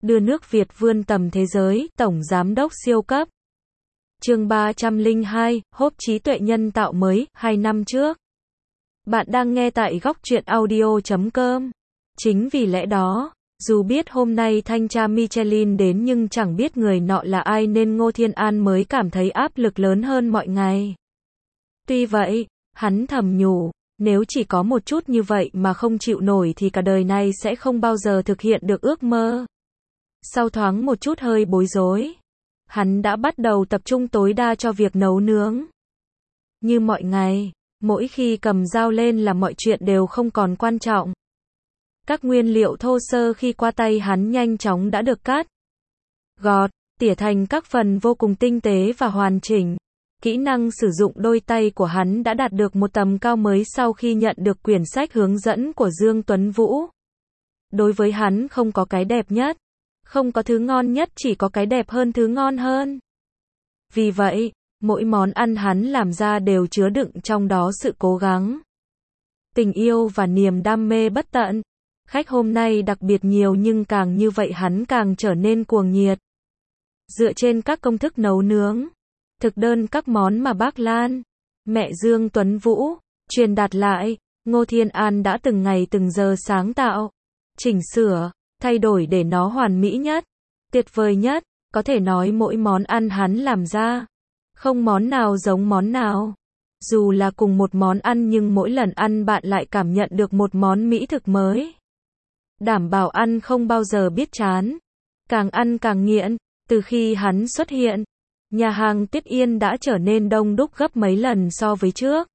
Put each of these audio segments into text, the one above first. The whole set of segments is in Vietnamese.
đưa nước Việt vươn tầm thế giới, Tổng Giám đốc siêu cấp. Chương 302, hốp trí tuệ nhân tạo mới, 2 năm trước. Bạn đang nghe tại góc truyện audio.com. Chính vì lẽ đó, dù biết hôm nay thanh tra Michelin đến nhưng chẳng biết người nọ là ai nên Ngô Thiên An mới cảm thấy áp lực lớn hơn mọi ngày. Tuy vậy, hắn thầm nhủ, nếu chỉ có một chút như vậy mà không chịu nổi thì cả đời này sẽ không bao giờ thực hiện được ước mơ. Sau thoáng một chút hơi bối rối, hắn đã bắt đầu tập trung tối đa cho việc nấu nướng. Như mọi ngày, mỗi khi cầm dao lên là mọi chuyện đều không còn quan trọng. Các nguyên liệu thô sơ khi qua tay hắn nhanh chóng đã được cắt, gọt, tỉa thành các phần vô cùng tinh tế và hoàn chỉnh. Kỹ năng sử dụng đôi tay của hắn đã đạt được một tầm cao mới sau khi nhận được quyển sách hướng dẫn của Dương Tuấn Vũ. Đối với hắn không có cái đẹp nhất, không có thứ ngon nhất, chỉ có cái đẹp hơn thứ ngon hơn. Vì vậy, mỗi món ăn hắn làm ra đều chứa đựng trong đó sự cố gắng, tình yêu và niềm đam mê bất tận. Khách hôm nay đặc biệt nhiều nhưng càng như vậy hắn càng trở nên cuồng nhiệt. Dựa trên các công thức nấu nướng, thực đơn các món mà bác Lan, mẹ Dương Tuấn Vũ truyền đạt lại, Ngô Thiên An đã từng ngày từng giờ sáng tạo, chỉnh sửa, thay đổi để nó hoàn mỹ nhất, tuyệt vời nhất. Có thể nói mỗi món ăn hắn làm ra, không món nào giống món nào. Dù là cùng một món ăn nhưng mỗi lần ăn bạn lại cảm nhận được một món mỹ thực mới. Đảm bảo ăn không bao giờ biết chán, càng ăn càng nghiện. Từ khi hắn xuất hiện, nhà hàng Tiết Yên đã trở nên đông đúc gấp mấy lần so với trước.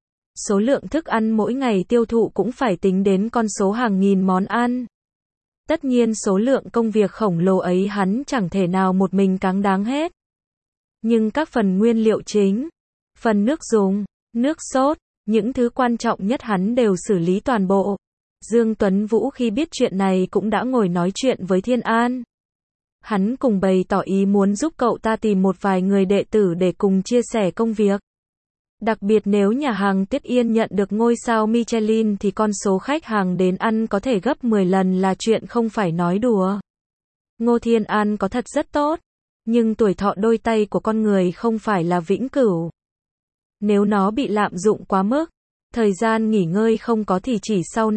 Số lượng thức ăn mỗi ngày tiêu thụ cũng phải tính đến con số hàng nghìn món ăn. Tất nhiên số lượng công việc khổng lồ ấy hắn chẳng thể nào một mình cáng đáng hết. Nhưng các phần nguyên liệu chính, phần nước dùng, nước sốt, những thứ quan trọng nhất hắn đều xử lý toàn bộ. Dương Tuấn Vũ khi biết chuyện này cũng đã ngồi nói chuyện với Thiên An. Hắn cùng bày tỏ ý muốn giúp cậu ta tìm một vài người đệ tử để cùng chia sẻ công việc. Đặc biệt nếu nhà hàng Tiết Yên nhận được ngôi sao Michelin thì con số khách hàng đến ăn có thể gấp 10 lần là chuyện không phải nói đùa. Ngô Thiên An có thật rất tốt, nhưng tuổi thọ đôi tay của con người không phải là vĩnh cửu. Nếu nó bị lạm dụng quá mức, thời gian nghỉ ngơi không có thì chỉ sau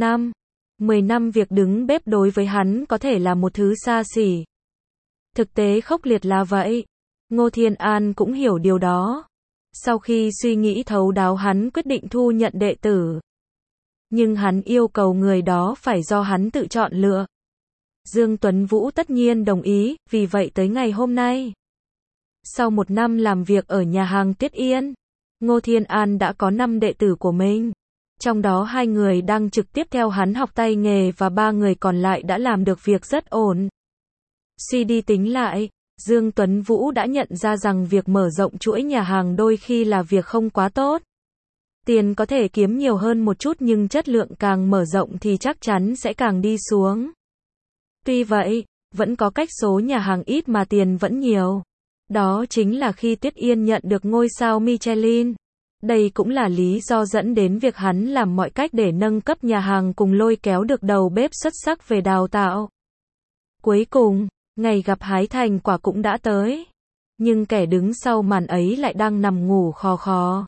10 năm việc đứng bếp đối với hắn có thể là một thứ xa xỉ. Thực tế khốc liệt là vậy. Ngô Thiên An cũng hiểu điều đó. Sau khi suy nghĩ thấu đáo hắn quyết định thu nhận đệ tử. Nhưng hắn yêu cầu người đó phải do hắn tự chọn lựa. Dương Tuấn Vũ tất nhiên đồng ý, vì vậy tới ngày hôm nay, sau 1 năm làm việc ở nhà hàng Tiết Yên, Ngô Thiên An đã có 5 đệ tử của mình. Trong đó 2 người đang trực tiếp theo hắn học tay nghề và 3 người còn lại đã làm được việc rất ổn. Suy đi tính lại, Dương Tuấn Vũ đã nhận ra rằng việc mở rộng chuỗi nhà hàng đôi khi là việc không quá tốt. Tiền có thể kiếm nhiều hơn một chút nhưng chất lượng càng mở rộng thì chắc chắn sẽ càng đi xuống. Tuy vậy, vẫn có cách số nhà hàng ít mà tiền vẫn nhiều. Đó chính là khi Tiết Yên nhận được ngôi sao Michelin. Đây cũng là lý do dẫn đến việc hắn làm mọi cách để nâng cấp nhà hàng cùng lôi kéo được đầu bếp xuất sắc về đào tạo. Cuối cùng, ngày gặp hái thành quả cũng đã tới. Nhưng kẻ đứng sau màn ấy lại đang nằm ngủ khò khò.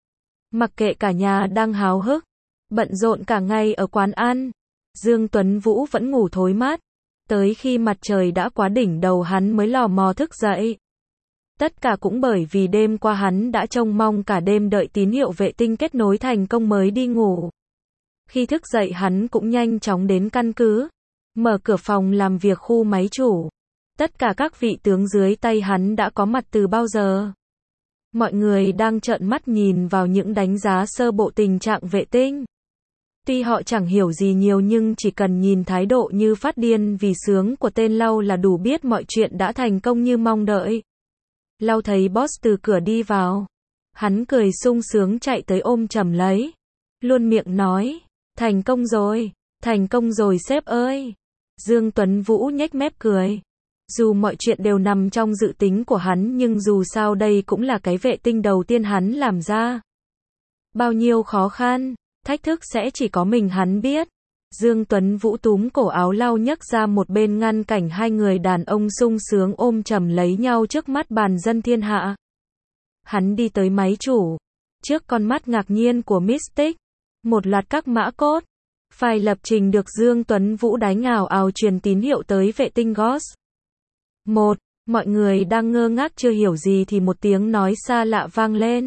Mặc kệ cả nhà đang háo hức, bận rộn cả ngày ở quán ăn, Dương Tuấn Vũ vẫn ngủ thối mắt. Tới khi mặt trời đã quá đỉnh đầu hắn mới lò mò thức dậy. Tất cả cũng bởi vì đêm qua hắn đã trông mong cả đêm đợi tín hiệu vệ tinh kết nối thành công mới đi ngủ. Khi thức dậy hắn cũng nhanh chóng đến căn cứ, mở cửa phòng làm việc khu máy chủ. Tất cả các vị tướng dưới tay hắn đã có mặt từ bao giờ. Mọi người đang trợn mắt nhìn vào những đánh giá sơ bộ tình trạng vệ tinh. Tuy họ chẳng hiểu gì nhiều nhưng chỉ cần nhìn thái độ như phát điên vì sướng của tên Lau là đủ biết mọi chuyện đã thành công như mong đợi. Lau thấy boss từ cửa đi vào. Hắn cười sung sướng chạy tới ôm chầm lấy. Luôn miệng nói, thành công rồi sếp ơi. Dương Tuấn Vũ nhếch mép cười. Dù mọi chuyện đều nằm trong dự tính của hắn nhưng dù sao đây cũng là cái vệ tinh đầu tiên hắn làm ra. Bao nhiêu khó khăn, thách thức sẽ chỉ có mình hắn biết. Dương Tuấn Vũ túm cổ áo lau nhấc ra một bên ngăn cảnh hai người đàn ông sung sướng ôm chầm lấy nhau trước mắt bàn dân thiên hạ. Hắn đi tới máy chủ. Trước con mắt ngạc nhiên của Mystic, một loạt các mã code, file lập trình được Dương Tuấn Vũ đánh ào ào truyền tín hiệu tới vệ tinh Ghost. Mọi người đang ngơ ngác chưa hiểu gì thì một tiếng nói xa lạ vang lên.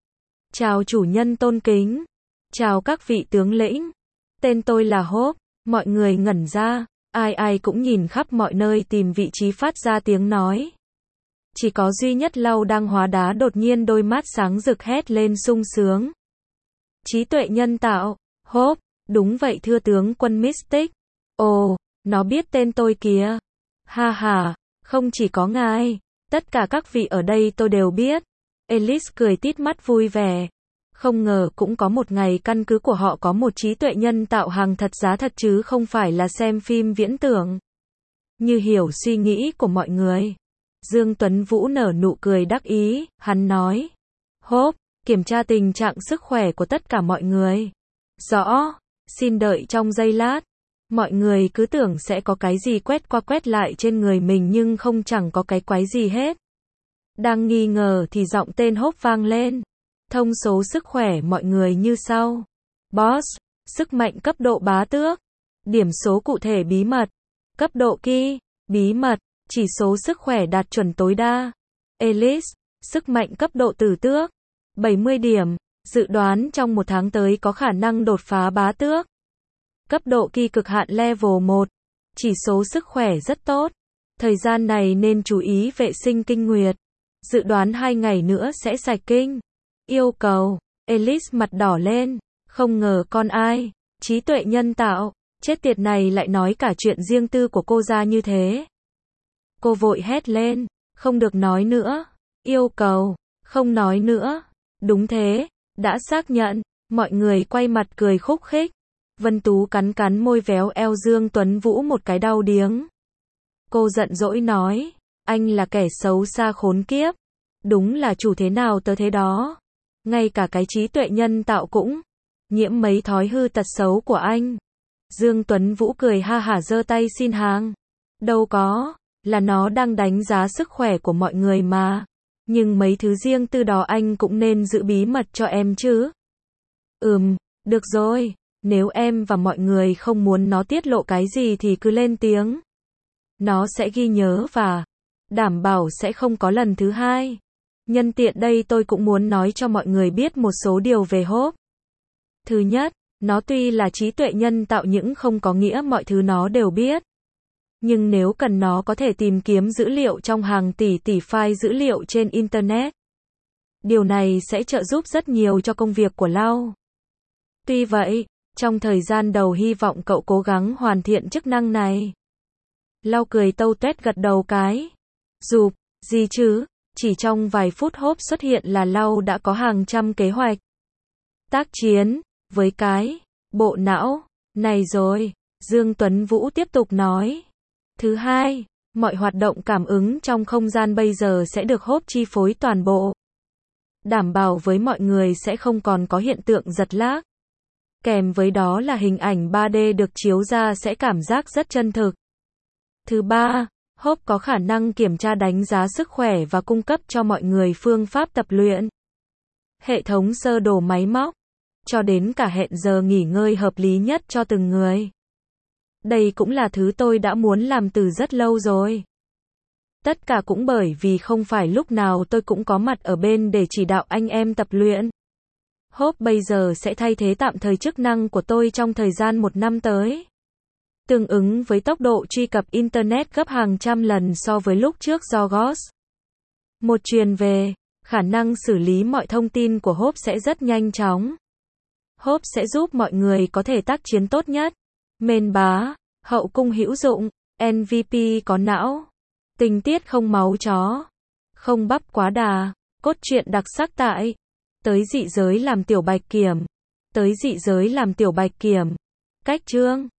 Chào chủ nhân tôn kính. Chào các vị tướng lĩnh. Tên tôi là Hope. Mọi người ngẩn ra. Ai cũng nhìn khắp mọi nơi tìm vị trí phát ra tiếng nói. Chỉ có duy nhất Lau đang hóa đá đột nhiên đôi mắt sáng rực hét lên sung sướng. Trí tuệ nhân tạo. Hope. Đúng vậy thưa tướng quân Mystic. Ồ, nó biết tên tôi kìa. Ha ha. Không chỉ có ngài, tất cả các vị ở đây tôi đều biết. Alice cười tít mắt vui vẻ. Không ngờ cũng có một ngày căn cứ của họ có một trí tuệ nhân tạo hàng thật giá thật chứ không phải là xem phim viễn tưởng. Như hiểu suy nghĩ của mọi người. Dương Tuấn Vũ nở nụ cười đắc ý, hắn nói. Hope, kiểm tra tình trạng sức khỏe của tất cả mọi người. Rõ, xin đợi trong giây lát. Mọi người cứ tưởng sẽ có cái gì quét qua quét lại trên người mình nhưng không chẳng có cái quái gì hết. Đang nghi ngờ thì giọng tên Hope vang lên. Thông số sức khỏe mọi người như sau. Boss, sức mạnh cấp độ bá tước. Điểm số cụ thể bí mật. Cấp độ key, bí mật, chỉ số sức khỏe đạt chuẩn tối đa. Alice, sức mạnh cấp độ tử tước. 70 điểm, dự đoán trong một tháng tới có khả năng đột phá bá tước. Cấp độ key cực hạn level 1. Chỉ số sức khỏe rất tốt. Thời gian này nên chú ý vệ sinh kinh nguyệt. Dự đoán 2 ngày nữa sẽ sạch kinh. Yêu cầu. Alice mặt đỏ lên. Không ngờ con ai. Trí tuệ nhân tạo. Chết tiệt này lại nói cả chuyện riêng tư của cô ra như thế. Cô vội hét lên. Không được nói nữa. Yêu cầu. Không nói nữa. Đúng thế. Đã xác nhận. Mọi người quay mặt cười khúc khích. Vân Tú cắn môi véo eo Dương Tuấn Vũ một cái đau điếng. Cô giận dỗi nói, anh là kẻ xấu xa khốn kiếp. Đúng là chủ thế nào tớ thế đó. Ngay cả cái trí tuệ nhân tạo cũng nhiễm mấy thói hư tật xấu của anh. Dương Tuấn Vũ cười ha hả giơ tay xin hàng. Đâu có, là nó đang đánh giá sức khỏe của mọi người mà. Nhưng mấy thứ riêng tư đó anh cũng nên giữ bí mật cho em chứ. Được rồi. Nếu em và mọi người không muốn nó tiết lộ cái gì thì cứ lên tiếng. Nó sẽ ghi nhớ và đảm bảo sẽ không có lần thứ hai. Nhân tiện đây tôi cũng muốn nói cho mọi người biết một số điều về Hope. Thứ nhất, nó tuy là trí tuệ nhân tạo nhưng không có nghĩa mọi thứ nó đều biết. Nhưng nếu cần nó có thể tìm kiếm dữ liệu trong hàng tỷ file dữ liệu trên Internet. Điều này sẽ trợ giúp rất nhiều cho công việc của Lau. Tuy vậy, trong thời gian đầu hy vọng cậu cố gắng hoàn thiện chức năng này. Lau cười tâu tuét gật đầu cái. Dụp, gì chứ, chỉ trong vài phút Hope xuất hiện là Lau đã có hàng trăm kế hoạch tác chiến, với cái bộ não này rồi, Dương Tuấn Vũ tiếp tục nói. Thứ hai, mọi hoạt động cảm ứng trong không gian bây giờ sẽ được Hope chi phối toàn bộ. Đảm bảo với mọi người sẽ không còn có hiện tượng giật lag. Kèm với đó là hình ảnh 3D được chiếu ra sẽ cảm giác rất chân thực. Thứ ba, Hope có khả năng kiểm tra đánh giá sức khỏe và cung cấp cho mọi người phương pháp tập luyện. Hệ thống sơ đồ máy móc, cho đến cả hẹn giờ nghỉ ngơi hợp lý nhất cho từng người. Đây cũng là thứ tôi đã muốn làm từ rất lâu rồi. Tất cả cũng bởi vì không phải lúc nào tôi cũng có mặt ở bên để chỉ đạo anh em tập luyện. Hope bây giờ sẽ thay thế tạm thời chức năng của tôi trong thời gian 1 năm tới. Tương ứng với tốc độ truy cập Internet gấp hàng trăm lần so với lúc trước do Ghost. Một truyền về, khả năng xử lý mọi thông tin của Hope sẽ rất nhanh chóng. Hope sẽ giúp mọi người có thể tác chiến tốt nhất. Mên bá, hậu cung hữu dụng, MVP có não, tình tiết không máu chó, không bắp quá đà, cốt truyện đặc sắc tại Tới dị giới làm tiểu bạch kiểm. Tới dị giới làm tiểu bạch kiểm. Cách chương